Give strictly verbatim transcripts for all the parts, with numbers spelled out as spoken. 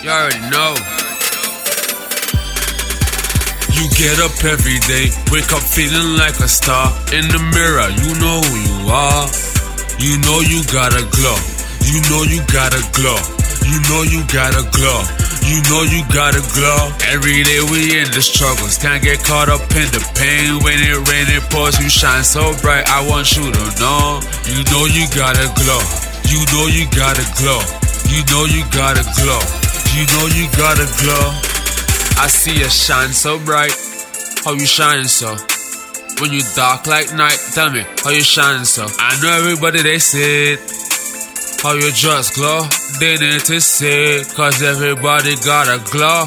You already know. You get up every day, wake up feeling like a star. In the mirror, you know who you are. You know you got a glow. You know you got a glow. You know you got a glow. You know you got a glow. Every day we in the struggles, can't get caught up in the pain. When it rain, it pours, you shine so bright. I want you to know. You know you got a glow. You know you got a glow. You know you got a glow. You know you got a glow. I see you shine so bright. How you shining so? When you dark like night, tell me how you shining so? I know everybody they say it. How you just glow? They need to say it, cause everybody got a glow.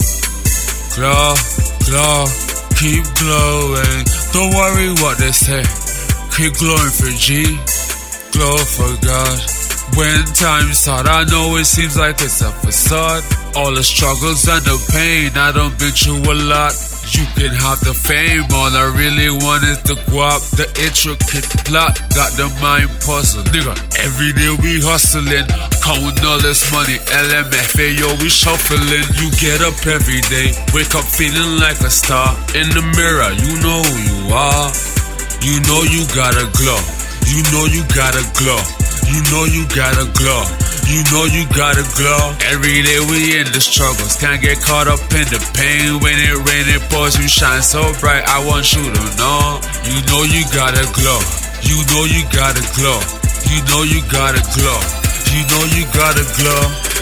Glow, glow, keep glowing. Don't worry what they say. Keep glowing for G, glow for God. When time's hard, I know it seems like it's a facade. All the struggles and the pain, I done been through a lot. You can have the fame, all I really want is the guap. The intricate plot, got the mind puzzle. Nigga, every day we hustling, counting all this money. L M F A, yo, we shuffling. You get up every day, wake up feeling like a star. In the mirror, you know who you are. You know you got a glow. You know you got a glow. You know you got a glow. You know you got a glow. Every day we in the struggles, can't get caught up in the pain. When it rain, it pours, you shine so bright. I want you to know. You know you got a glow. You know you got a glow. You know you got a glow. You know you got a glow.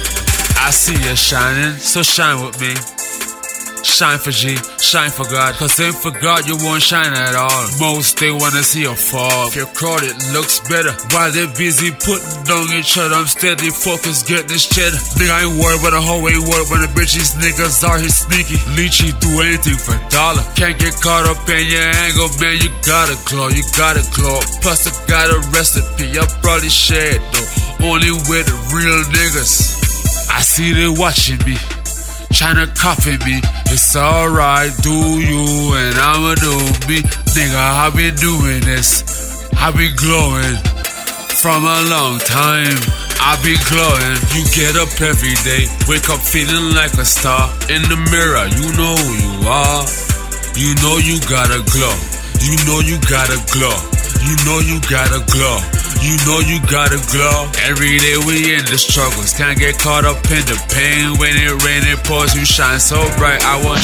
I see you shining, so shine with me. Shine for G, shine for God. Cause if for God you won't shine at all. Most they wanna see you fall. If you're crowded, looks better. While they're busy putting down each other, I'm steady focused, get this cheddar. Nigga, I ain't worried about the whole ain't worried when the bitches niggas are here sneaky. Leechy do anything for a dollar. Can't get caught up in your angle, man. You got a glow, you got a glow. Plus I got a recipe, I probably share it though. Only with the real niggas. I see they watching me, tryna copy me. It's alright, do you and I'ma do me. Nigga, I been doing this, I been glowing from a long time. I be glowing. You get up every day, wake up feeling like a star. In the mirror, you know who you are. You know you got a glow. You know you got a glow. You know you got a glow. You know you got a glow. Every day we in the struggles, can't get caught up in the pain. When it rain, it pours, you shine so bright. I want